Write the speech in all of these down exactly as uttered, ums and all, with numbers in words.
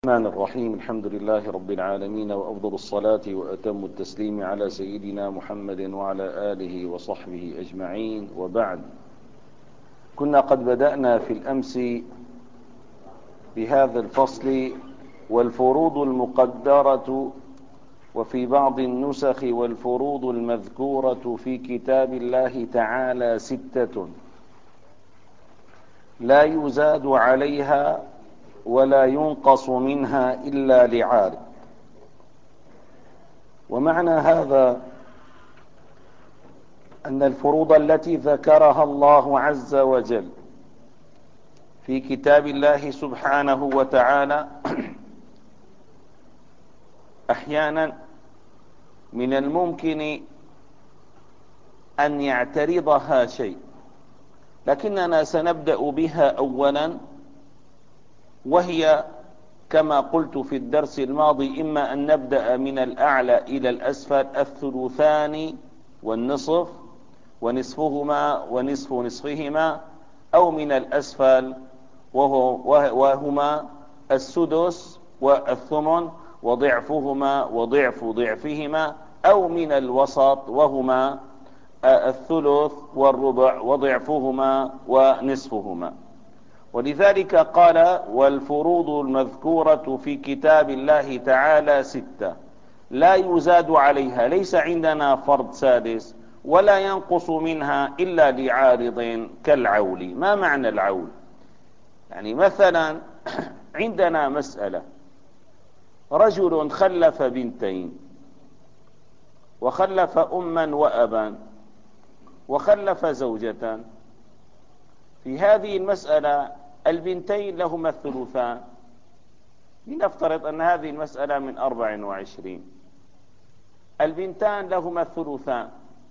الرحمن الرحيم. الحمد لله رب العالمين، وأفضل الصلاة وأتم التسليم على سيدنا محمد وعلى آله وصحبه أجمعين، وبعد. كنا قد بدأنا في الأمس بهذا الفصل: والفروض المقدرة، وفي بعض النسخ والفروض المذكورة في كتاب الله تعالى ستة لا يزاد عليها ولا ينقص منها إلا لعارض. ومعنى هذا أن الفروض التي ذكرها الله عز وجل في كتاب الله سبحانه وتعالى أحيانا من الممكن أن يعترضها شيء، لكننا سنبدأ بها أولا، وهي كما قلت في الدرس الماضي: إما أن نبدأ من الأعلى إلى الأسفل، الثلثان والنصف ونصفهما ونصف نصفهما، أو من الأسفل وهو وهما السدس والثمن وضعفهما وضعف ضعفهما، أو من الوسط وهما الثلث والربع وضعفهما ونصفهما. ولذلك قال: والفروض المذكورة في كتاب الله تعالى ستة لا يزاد عليها، ليس عندنا فرض سادس، ولا ينقص منها إلا لعارض كالعول. ما معنى العول؟ يعني مثلا عندنا مسألة: رجل خلف بنتين، وخلف أما وأبا، وخلف زوجة. في هذه المسألة البنتين لهما الثلثان. لنفترض أن هذه المسألة من أربع وعشرين، البنتان لهما الثلثان،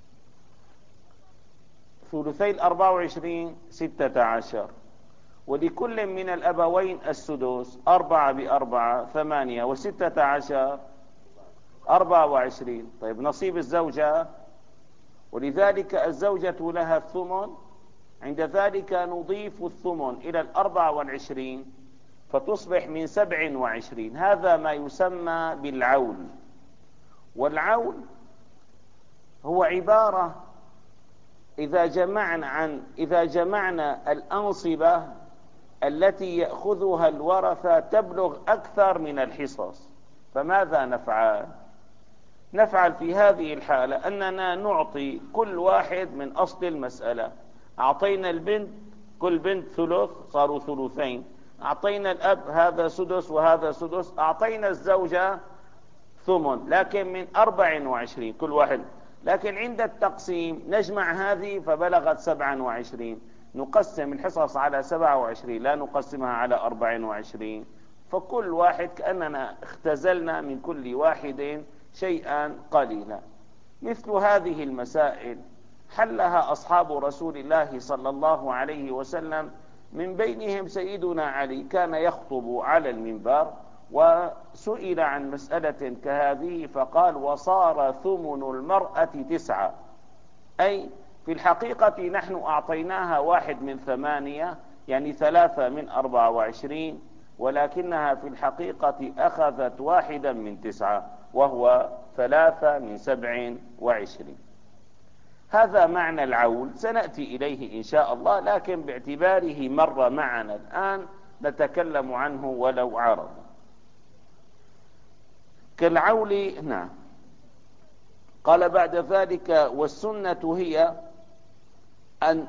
ثلثي الأربع وعشرين ستة عشر، ولكل من الأبوين السدس، أربعة بأربعة ثمانية، وستة عشر أربعة وعشرين. طيب نصيب الزوجة، ولذلك الزوجة لها الثمن. عند ذلك نضيف الثمن إلى الأربع والعشرين فتصبح من سبع وعشرين. هذا ما يسمى بالعول. والعول هو عبارة إذا جمعنا عن إذا جمعنا الأنصبة التي يأخذها الورثة تبلغ أكثر من الحصص. فماذا نفعل؟ نفعل في هذه الحالة أننا نعطي كل واحد من أصل المسألة. أعطينا البنت، كل بنت ثلث، صاروا ثلثين. أعطينا الأب هذا سدس وهذا سدس. أعطينا الزوجة ثمن، لكن من أربع وعشرين كل واحد. لكن عند التقسيم نجمع هذه فبلغت سبعا وعشرين، نقسم الحصص على سبعة وعشرين، لا نقسمها على أربع وعشرين. فكل واحد كأننا اختزلنا من كل واحد شيئا قليلا. مثل هذه المسائل حلها أصحاب رسول الله صلى الله عليه وسلم، من بينهم سيدنا علي كان يخطب على المنبر، وسئل عن مسألة كهذه فقال: وصار ثمن المرأة تسعة. أي في الحقيقة نحن أعطيناها واحد من ثمانية، يعني ثلاثة من أربعة وعشرين، ولكنها في الحقيقة أخذت واحدا من تسعة، وهو ثلاثة من سبع وعشرين. هذا معنى العول، سنأتي إليه إن شاء الله، لكن باعتباره مر معنا الآن نتكلم عنه ولو عرض. كالعول. نعم. قال بعد ذلك: والسنة هي أن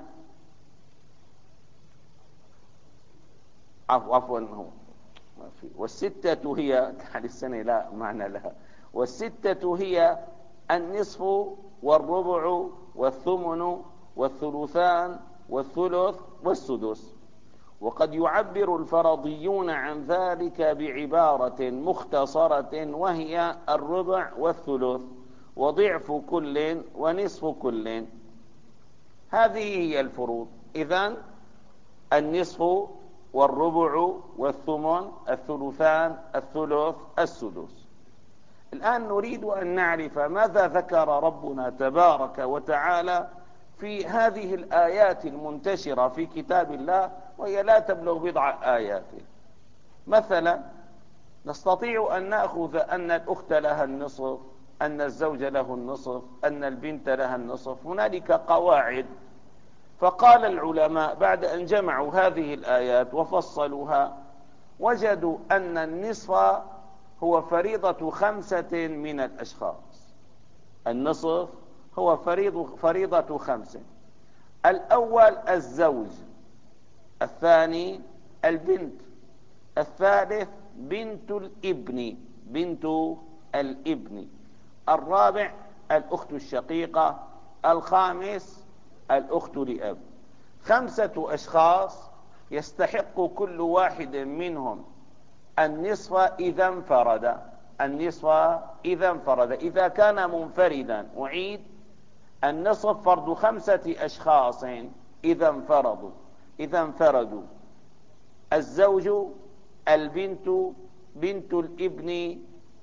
عفوا هو والستة هي حال السنة لا معنى لها. والستة هي النصف والربع والثمن والثلثان والثلث والسدس. وقد يعبر الفرضيون عن ذلك بعبارة مختصرة، وهي الربع والثلث وضعف كل ونصف كل. هذه هي الفروض. إذن النصف والربع والثمن الثلثان الثلث السدس. الآن نريد أن نعرف ماذا ذكر ربنا تبارك وتعالى في هذه الآيات المنتشرة في كتاب الله، وهي لا تبلغ بضع آيات. مثلا نستطيع أن نأخذ أن الأخت لها النصف، أن الزوج له النصف، أن البنت لها النصف. هنالك قواعد. فقال العلماء بعد أن جمعوا هذه الآيات وفصلوها وجدوا أن النصف هو فريضة خمسة من الأشخاص. النصف هو فريض فريضة خمسة. الأول الزوج، الثاني البنت، الثالث بنت الابن بنت الابن، الرابع الأخت الشقيقة، الخامس الأخت لأب. خمسة أشخاص يستحق كل واحد منهم النصف إذا انفرد. النصف إذا انفرد. إذا كان منفردا، أعيد، النصف فرض خمسة أشخاص إذا انفردوا إذا انفردوا الزوج، البنت، بنت الابن،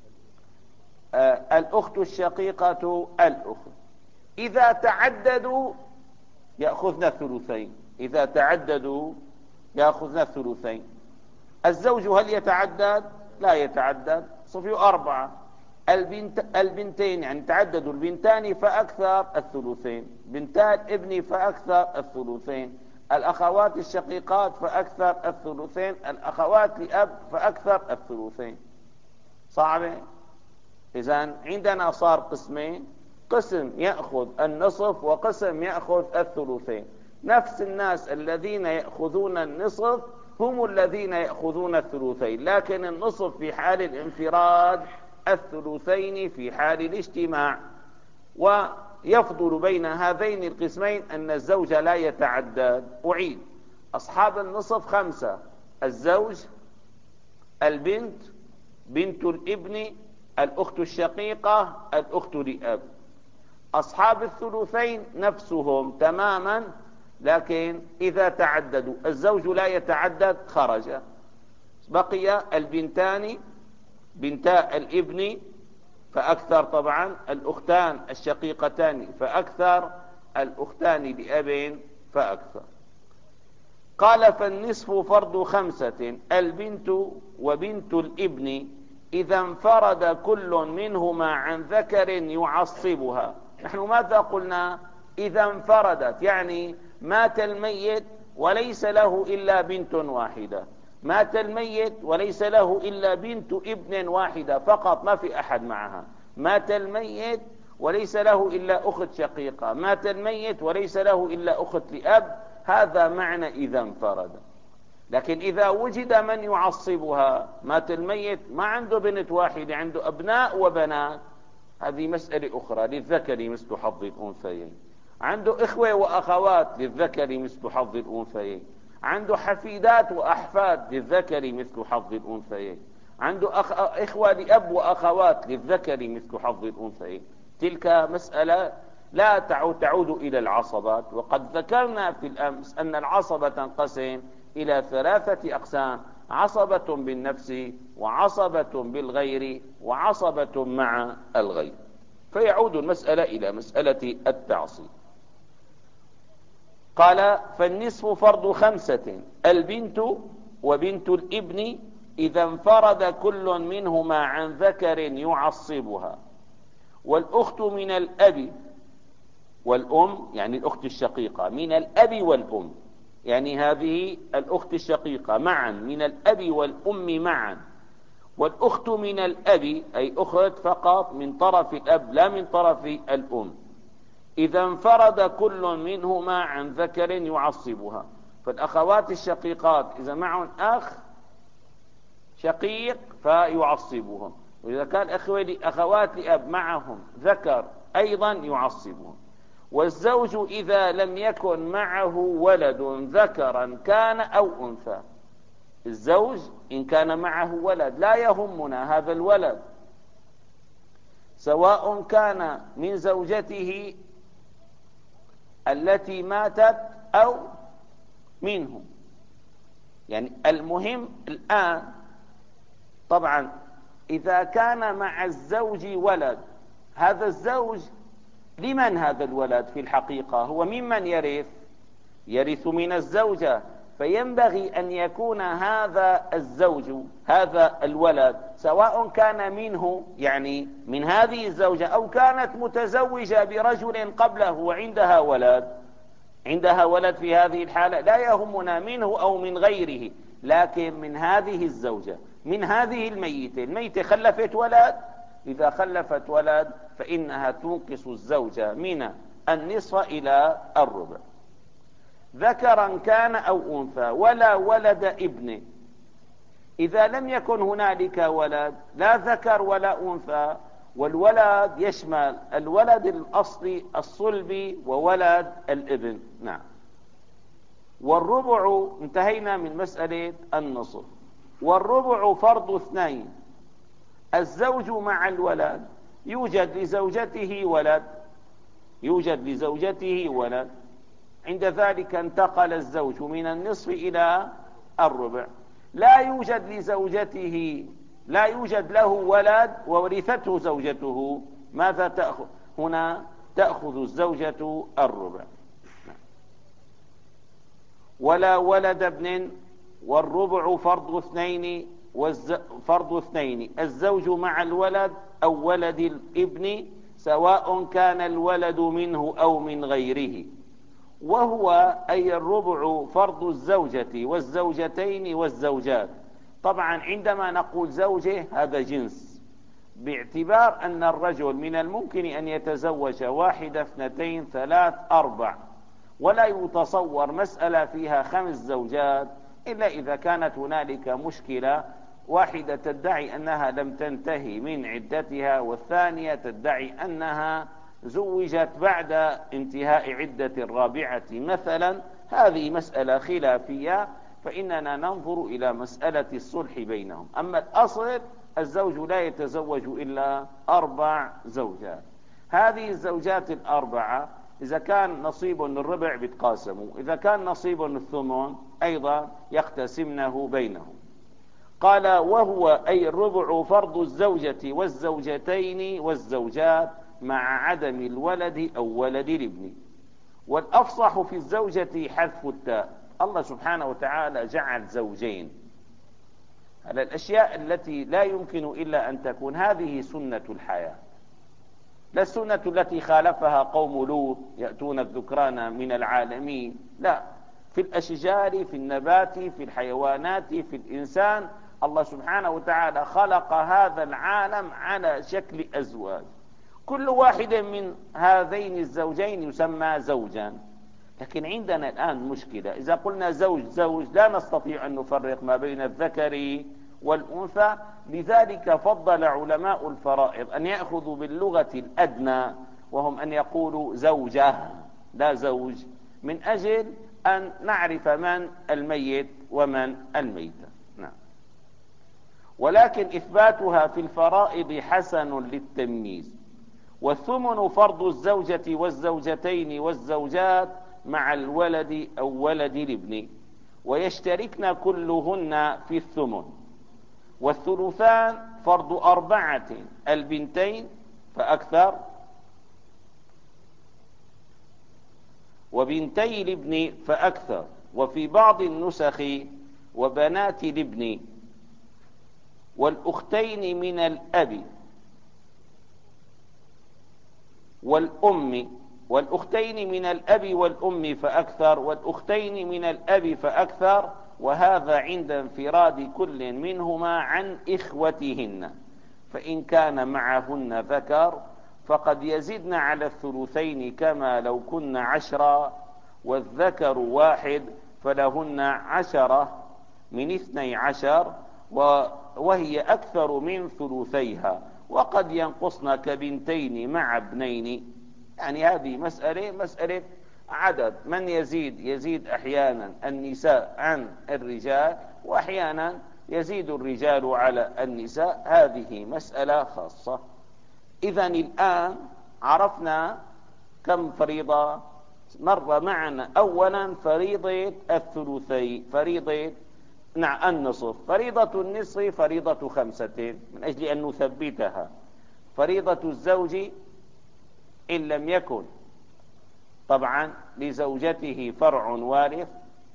آه، الأخت الشقيقة، الأخت. إذا تعددوا يأخذن الثلثين. إذا تعددوا يأخذن الثلثين. الزوج هل يتعدد؟ لا يتعدد. صفوا أربعة. البنت البنتين يعني تعددوا البنتان فأكثر الثلثين، بنتا الابن فأكثر الثلثين، الأخوات الشقيقات فأكثر الثلثين، الأخوات لأب فأكثر الثلثين. صعبة؟ إذن عندنا صار قسمين، قسم يأخذ النصف وقسم يأخذ الثلثين. نفس الناس الذين يأخذون النصف هم الذين يأخذون الثلثين، لكن النصف في حال الانفراد، الثلثين في حال الاجتماع. ويفضل بين هذين القسمين أن الزوج لا يتعدد. أعيد: أصحاب النصف خمسة: الزوج، البنت، بنت الابن، الأخت الشقيقة، الأخت لأب. أصحاب الثلثين نفسهم تماما، لكن إذا تعددوا الزوج لا يتعدد خرج. بقي البنتان، بنتا الابن فأكثر طبعا، الأختان الشقيقتان فأكثر، الأختان لأب فأكثر. قال: فالنصف فرض خمسة: البنت وبنت الابن إذا انفرد كل منهما عن ذكر يعصبها. نحن ماذا قلنا؟ إذا انفردت، يعني مات الميت وليس له إلا بنت واحدة، مات الميت وليس له إلا بنت ابن واحدة فقط، ما في أحد معها. مات الميت وليس له إلا أخت شقيقة، مات الميت وليس له إلا أخت لأب. هذا معنى إذا انفرد. لكن إذا وجد من يعصبها، مات الميت ما عنده بنت واحدة، عنده أبناء وبنات، هذه مسألة أخرى، للذكر مثل حظ الأنثيين. عنده إخوة وأخوات، للذكر مثل حظ الأنثيين. عنده حفيدات وأحفاد، للذكر مثل حظ الأنثيين. عنده أخ... إخوة لأب وأخوات، للذكر مثل حظ الأنثيين. تلك مسألة لا تعود, تعود إلى العصبات. وقد ذكرنا في الأمس أن العصبة تنقسم إلى ثلاثة أقسام: عصبة بالنفس، وعصبة بالغير، وعصبة مع الغير. فيعود المسألة إلى مسألة التعصيب. قال: فالنصف فرض خمسة: البنت وبنت الابن إذا انفرد كل منهما عن ذكر يعصبها، والأخت من الأب والأم، يعني الأخت الشقيقة من الأب والأم، يعني هذه الأخت الشقيقة معا، من الأب والأم معا. والأخت من الأب أي أخت فقط من طرف الأب لا من طرف الأم، إذا انفرد كل منهما عن ذكر يعصبها. فالأخوات الشقيقات إذا معهم أخ شقيق فيعصبهم، وإذا كان أخوات لأب معهم ذكر أيضا يعصبهم. والزوج إذا لم يكن معه ولد ذكرا كان أو أنثى، الزوج إن كان معه ولد لا يهمنا هذا الولد، سواء كان من زوجته التي ماتت أو منه. يعني المهم الآن طبعا إذا كان مع الزوج ولد، هذا الزوج لمن هذا الولد في الحقيقة؟ هو ممن يرث؟ يرث من الزوجة. فينبغي أن يكون هذا الزوج هذا الولد سواء كان منه يعني من هذه الزوجة أو كانت متزوجة برجل قبله وعندها ولد عندها ولد في هذه الحالة لا يهمنا منه أو من غيره، لكن من هذه الزوجة من هذه الميتة الميتة خلفت ولد، إذا خلفت ولد فإنها تنقص الزوجة من النصف إلى الربع. ذكرا كان أو أنثى ولا ولد ابن، إذا لم يكن هنالك ولد لا ذكر ولا أنثى، والولد يشمل الولد الأصلي الصلبي وولد الابن. نعم. والربع انتهينا من مسألة النصف. والربع فرض اثنين، الزوج مع الولد، يوجد لزوجته ولد يوجد لزوجته ولد عند ذلك انتقل الزوج من النصف إلى الربع. لا يوجد لزوجته لا يوجد له ولد وورثته زوجته، ماذا تأخذ هنا؟ تأخذ الزوجة الربع. ولا ولد ابن، والربع فرض اثنين فرض اثنين الزوج مع الولد أو ولد الابن سواء كان الولد منه أو من غيره. وهو أي الربع فرض الزوجة والزوجتين والزوجات. طبعا عندما نقول زوجة هذا جنس، باعتبار أن الرجل من الممكن أن يتزوج واحدة اثنتين ثلاث أربع، ولا يتصور مسألة فيها خمس زوجات إلا إذا كانت هنالك مشكلة، واحدة تدعي أنها لم تنتهي من عدتها والثانية تدعي أنها زوجت بعد انتهاء عدة الرابعة مثلا، هذه مسألة خلافية، فإننا ننظر إلى مسألة الصلح بينهم. أما الأصل الزوج لا يتزوج إلا أربع زوجات. هذه الزوجات الأربعة إذا كان نصيب الربع بيتقاسموا، إذا كان نصيب الثمن أيضا يقتسمنه بينهم. قال وهو أي الربع فرض الزوجة والزوجتين والزوجات مع عدم الولد أو ولد الابن. والأفصح في الزوجة حذف التاء. الله سبحانه وتعالى جعل زوجين على الأشياء التي لا يمكن إلا أن تكون هذه سنة الحياة، لا السنة التي خالفها قوم لوط يأتون الذكران من العالمين، لا، في الأشجار في النبات في الحيوانات في الإنسان الله سبحانه وتعالى خلق هذا العالم على شكل أزواج، كل واحد من هذين الزوجين يسمى زوجا. لكن عندنا الآن مشكلة، إذا قلنا زوج زوج لا نستطيع أن نفرق ما بين الذكر والأنثى، لذلك فضل علماء الفرائض أن يأخذوا باللغة الأدنى وهم أن يقولوا زوجة لا زوج، من أجل أن نعرف من الميت ومن الميتة. نعم. ولكن إثباتها في الفرائض حسن للتمييز. والثمن فرض الزوجة والزوجتين والزوجات مع الولد أو ولد الابن، ويشتركن كلهن في الثمن. والثلثان فرض أربعة البنتين فأكثر وبنتي الابن فأكثر، وفي بعض النسخ وبنات الابن والأختين من الأب والأم والأختين من الأب والأم فأكثر والأختين من الأب فأكثر، وهذا عند انفراد كل منهما عن إخوتهن، فإن كان معهن ذكر فقد يزدن على الثلثين كما لو كن عشرة، والذكر واحد فلهن عشرة من اثني عشر، وهي أكثر من ثلثيها، وقد ينقصن كبنتين مع ابنين. يعني هذه مسألة مسألة عدد، من يزيد يزيد أحيانا النساء عن الرجال، وأحيانا يزيد الرجال على النساء، هذه مسألة خاصة. إذن الآن عرفنا كم فريضة مر معنا. أولا فريضة الثلثي، فريضة نعم النصف. فريضة النصف فريضة خمسة من أجل أن نثبتها. فريضة الزوج إن لم يكن طبعا لزوجته فرع وارث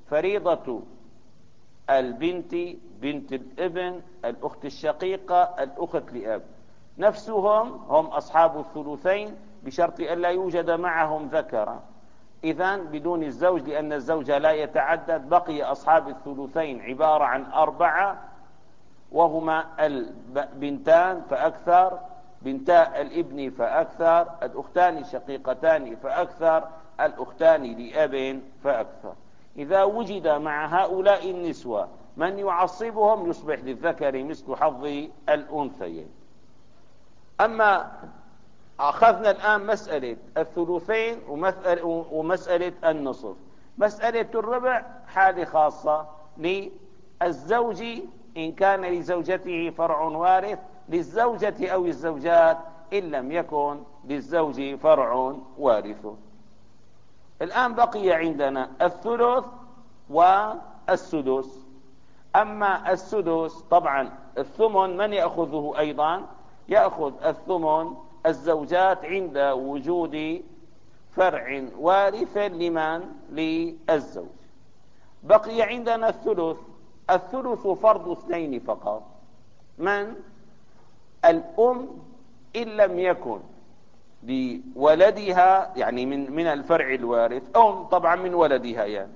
فريضة البنت، بنت الابن، الأخت الشقيقة، الأخت لأب، نفسهم هم أصحاب الثلثين بشرط أن لا يوجد معهم ذكر. إذن بدون الزوج، لأن الزوج لا يتعدد، بقي أصحاب الثلثين عبارة عن أربعة، وهما البنتان فأكثر، بنتا الابن فأكثر، الأختان الشقيقتان فأكثر، الأختان لأب فأكثر. إذا وجد مع هؤلاء النسوة من يعصبهم يصبح للذكر مثل حظ الأنثيين. أما أخذنا الآن مسألة الثلثين ومسألة النصف. مسألة الربع حالة خاصة للزوج إن كان لزوجته فرع وارث، للزوجة أو الزوجات إن لم يكن للزوج فرع وارث. الآن بقي عندنا الثلث والسدس. أما السدس طبعا الثمن من يأخذه أيضا؟ يأخذ الثمن الزوجات عند وجود فرع وارث لمن؟ للزوج. بقي عندنا الثلث. الثلث فرض اثنين فقط، من؟ الأم إن لم يكن لولدها، يعني من من الفرع الوارث، أم طبعا من ولدها يعني،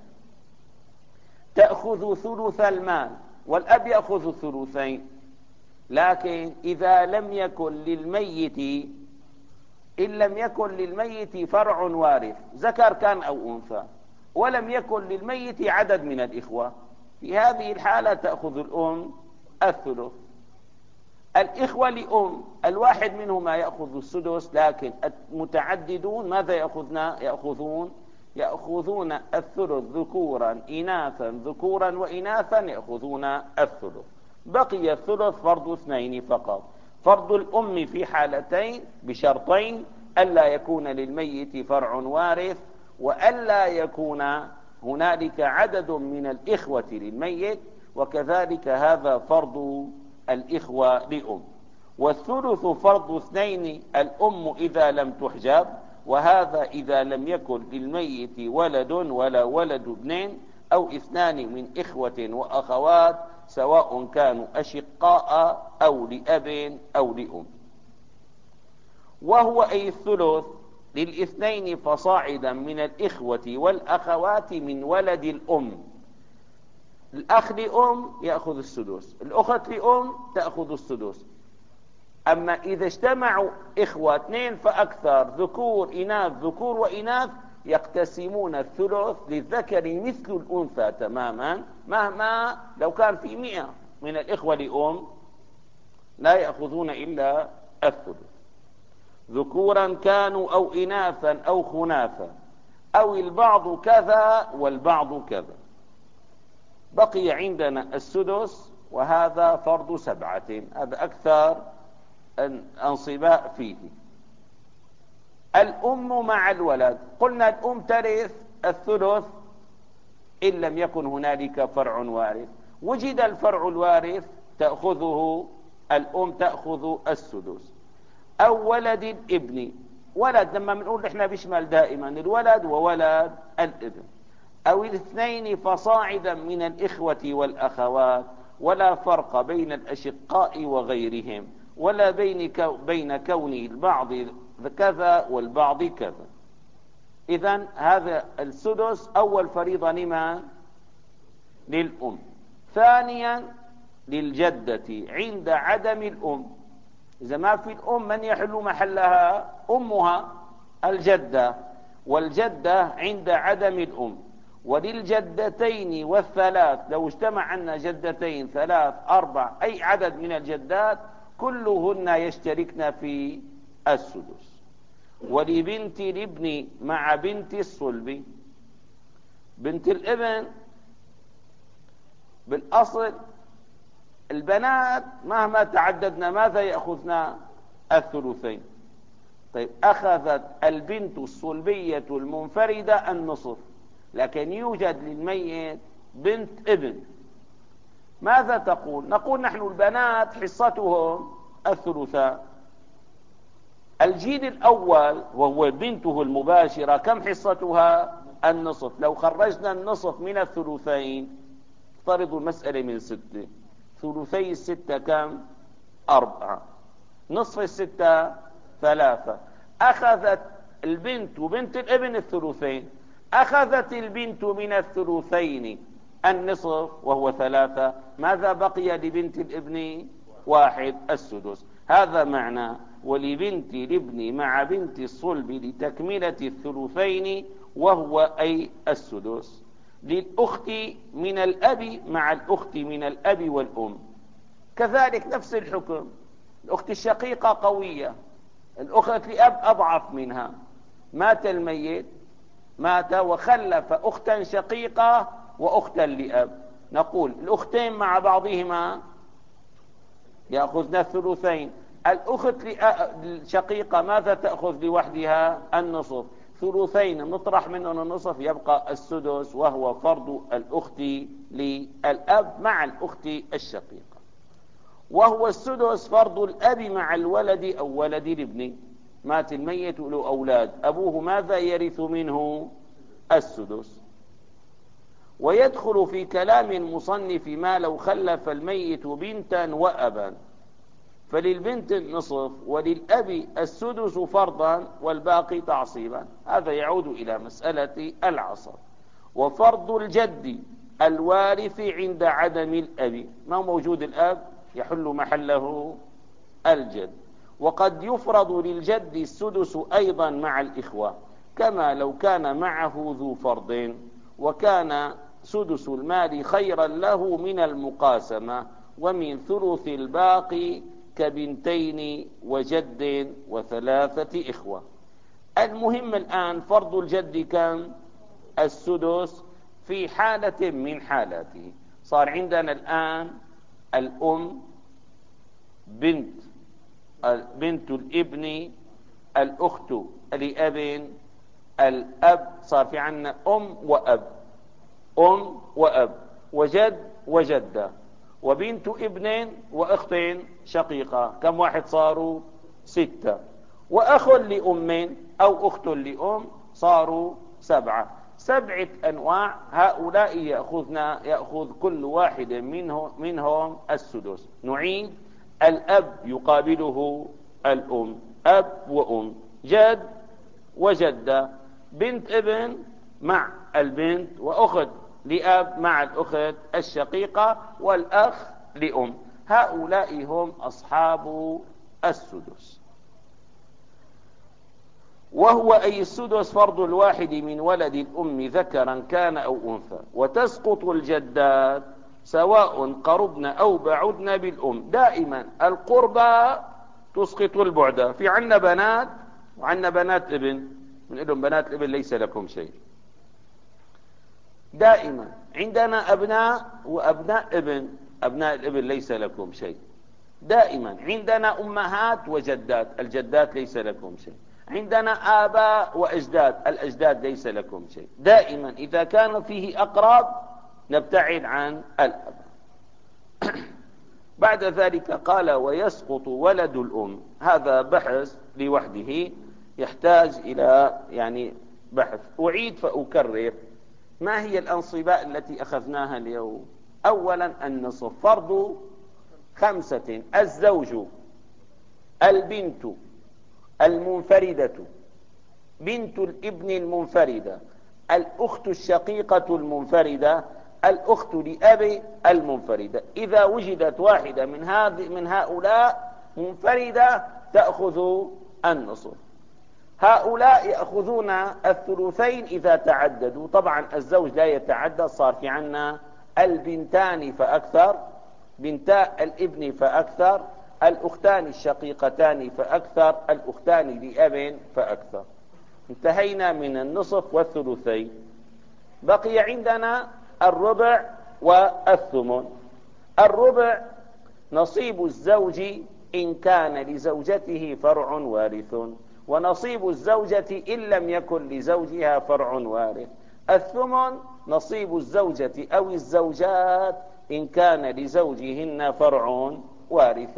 تأخذ ثلث المال، والأب يأخذ الثلثين. لكن إذا لم يكن للميت إن لم يكن للميت فرع وارث، ذكر كان أو أنثى، ولم يكن للميت عدد من الإخوة، في هذه الحالة تأخذ الأم الثلث. الإخوة لأم الواحد منهما يأخذ السدس، لكن المتعددون ماذا يأخذون؟ يأخذون يأخذون الثلث ذكورا إناثا، ذكورا وإناثا يأخذون الثلث. بقي الثلث فرض اثنين فقط، فرض الأم في حالتين بشرطين: ألا يكون للميت فرع وارث، وألا يكون هنالك عدد من الإخوة للميت، وكذلك هذا فرض الإخوة لأم. والثلث فرض اثنين: الأم إذا لم تحجب، وهذا إذا لم يكن للميت ولد ولا ولد ابنين أو اثنان من إخوة وأخوات، سواء كانوا أشقاء أو لأب أو لأم. وهو أي الثلث للاثنين فصاعدا من الإخوة والأخوات من ولد الأم. الأخ لأم يأخذ السدس، الأخت لأم تأخذ السدس. أما إذا اجتمعوا إخوة اثنين فأكثر، ذكور إناث، ذكور وإناث، يقتسمون الثلث للذكر مثل الأنثى تماما، مهما لو كان في مئة من الإخوة لأم لا يأخذون إلا الثلث، ذكورا كانوا أو إناثا أو خناثا، أو البعض كذا والبعض كذا. بقي عندنا السدس، وهذا فرض سبعة، هذا أكثر الانصباء فيه. الأم مع الولد، قلنا الأم ترث الثلث إن لم يكن هنالك فرع وارث. وجد الفرع الوارث تأخذه الأم، تأخذ السدس. أو ولد الابن، ولد لما بنقول احنا بيشمل دائما الولد وولد الابن. أو الاثنين فصاعدا من الإخوة والأخوات، ولا فرق بين الأشقاء وغيرهم، ولا بين بين كون البعض كذا والبعض كذا. إذن هذا السدس أول فريضة لمن؟ للأم. ثانيا للجدة عند عدم الأم. إذا ما في الأم من يحل محلها؟ أمها الجدة، والجدة عند عدم الأم. وللجدتين والثلاث، لو اجتمع عنا جدتين ثلاث أربع أي عدد من الجدات كلهن يشتركن في السدس. ولبنت الابن مع بنت الصلب. بنت الابن بالأصل البنات مهما تعددنا ماذا يأخذنا؟ الثلثين. طيب أخذت البنت الصلبية المنفردة النصف، لكن يوجد للميت بنت ابن، ماذا تقول؟ نقول نحن البنات حصتهم الثلثان. الجيل الأول وهو بنته المباشرة كم حصتها؟ النصف. لو خرجنا النصف من الثلثين، افترضوا المسألة من ستة، ثلثي الستة كم؟ أربعة. نصف الستة ثلاثة. أخذت البنت وبنت الابن الثلثين، أخذت البنت من الثلثين النصف وهو ثلاثة، ماذا بقي لبنت الابن؟ واحد، السدس. هذا معنى ولبنت الابن مع بنت الصلب لتكملة الثلثين وهو أي السدس. للأخت من الأب مع الأخت من الأب والأم كذلك نفس الحكم. الأخت الشقيقة قوية، الأخت لأب أضعف منها، مات الميت، مات وخلف أختا شقيقة وأختا لأب، نقول الأختين مع بعضهما يأخذن الثلثين. الأخت الشقيقة ماذا تأخذ لوحدها؟ النصف. ثلثين نطرح منهم النصف يبقى السدس، وهو فرض الأخت للأب مع الأخت الشقيقة، وهو السدس فرض الأب مع الولد أو ولد الابن. مات الميت له أولاد، أبوه ماذا يرث منه؟ السدس. ويدخل في كلام المصنف ما لو خلف الميت بنتا وأبا، فللبنت النصف وللأب السدس فرضا والباقي تعصيبا. هذا يعود إلى مسألة العصر. وفرض الجد الوارث عند عدم الأب، ما موجود الأب يحل محله الجد. وقد يفرض للجد السدس أيضا مع الإخوة، كما لو كان معه ذو فرض، وكان سدس المال خيرا له من المقاسمة، ومن ثلث الباقي كبنتين وجد وثلاثة إخوة. المهم الآن فرض الجد كم؟ السدس في حالة من حالاته. صار عندنا الآن الأم، بنت بنت الابن، الأخت لأب، الأب، صار في عنا أم وأب، أم وأب، وجد وجدة، وبنت ابن وأختين شقيقة. كم واحد صاروا؟ ستة. وأخ لأم أو أخت لأم صاروا سبعة. سبعة أنواع. هؤلاء يأخذن يأخذ كل واحد منهم, منهم السدس. نعيد: الأب يقابله الأم، أب وأم، جد وجدة، بنت ابن مع البنت، وأخت لأب مع الأخت الشقيقة، والأخ لأم. هؤلاء هم أصحاب السدس. وهو أي السدس فرض الواحد من ولد الأم ذكرا كان أو أنثى. وتسقط الجدات سواء قربن أو بعدن بالأم. دائما القربى تسقط البعد. في عنا بنات وعنا بنات ابن، من لهم بنات الابن ليس لكم شيء. دائما عندنا أبناء وأبناء ابن، أبناء الابن ليس لكم شيء. دائما عندنا أمهات وجدات، الجدات ليس لكم شيء. عندنا آباء وأجداد، الأجداد ليس لكم شيء. دائما إذا كان فيه أقرب نبتعد عن الأب. بعد ذلك قال: ويسقط ولد الأم. هذا بحث لوحده يحتاج إلى يعني بحث. أعيد فأكرر: ما هي الأنصباء التي أخذناها اليوم؟ أولا النصف فرض خمسة: الزوج، البنت المنفردة، بنت الابن المنفردة، الأخت الشقيقة المنفردة، الأخت لأب المنفردة. إذا وجدت واحدة من هذه من هؤلاء منفردة تأخذ النصف. هؤلاء يأخذون الثلثين إذا تعددوا. طبعا الزوج لا يتعدد، صار في عنا البنتان فأكثر، بنتا الابن فأكثر، الأختان الشقيقتان فأكثر، الأختان لأب فأكثر. انتهينا من النصف والثلثين. بقي عندنا الربع والثمن. الربع نصيب الزوج إن كان لزوجته فرع وارث، ونصيب الزوجة إن لم يكن لزوجها فرع وارث. الثمن نصيب الزوجة أو الزوجات إن كان لزوجهن فرع وارث.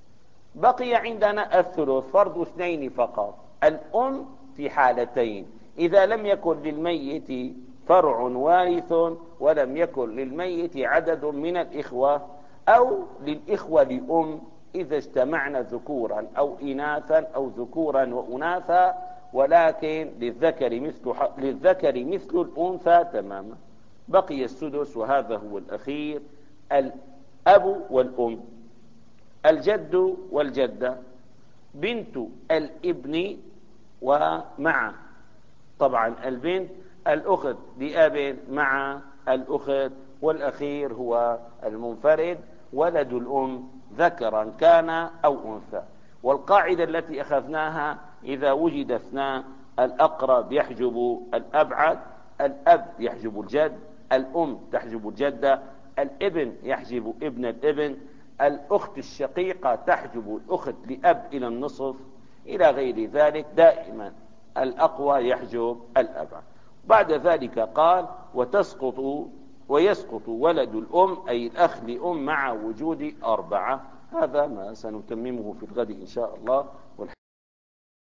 بقي عندنا الثلث فرض اثنين فقط: الأم في حالتين: إذا لم يكن للميت فرع وارث ولم يكن للميت عدد من الإخوة، أو للإخوة لأم إذا اجتمعنا ذكورا أو إناثا أو ذكورا وأناثا، ولكن للذكر مثل للذكر مثل الأنثى تماما. بقي السدس وهذا هو الأخير. الأب والأم، الجد والجدة، بنت الابن ومع طبعا البنت، الأخت لأب مع الأخت، والأخير هو المنفرد ولد الأم ذكرا كان أو أنثى. والقاعدة التي أخذناها إذا وجد اثنان، الأقرب يحجب الأبعد، الأب يحجب الجد، الأم تحجب الجدة، الابن يحجب ابن الابن، الأخت الشقيقة تحجب الأخت لأب إلى النصف، إلى غير ذلك. دائما الأقوى يحجب الأبعد. بعد ذلك قال وتسقط ويسقط ولد الأم أي الأخ لأم مع وجود أربعة. هذا ما سنتممه في الغد إن شاء الله.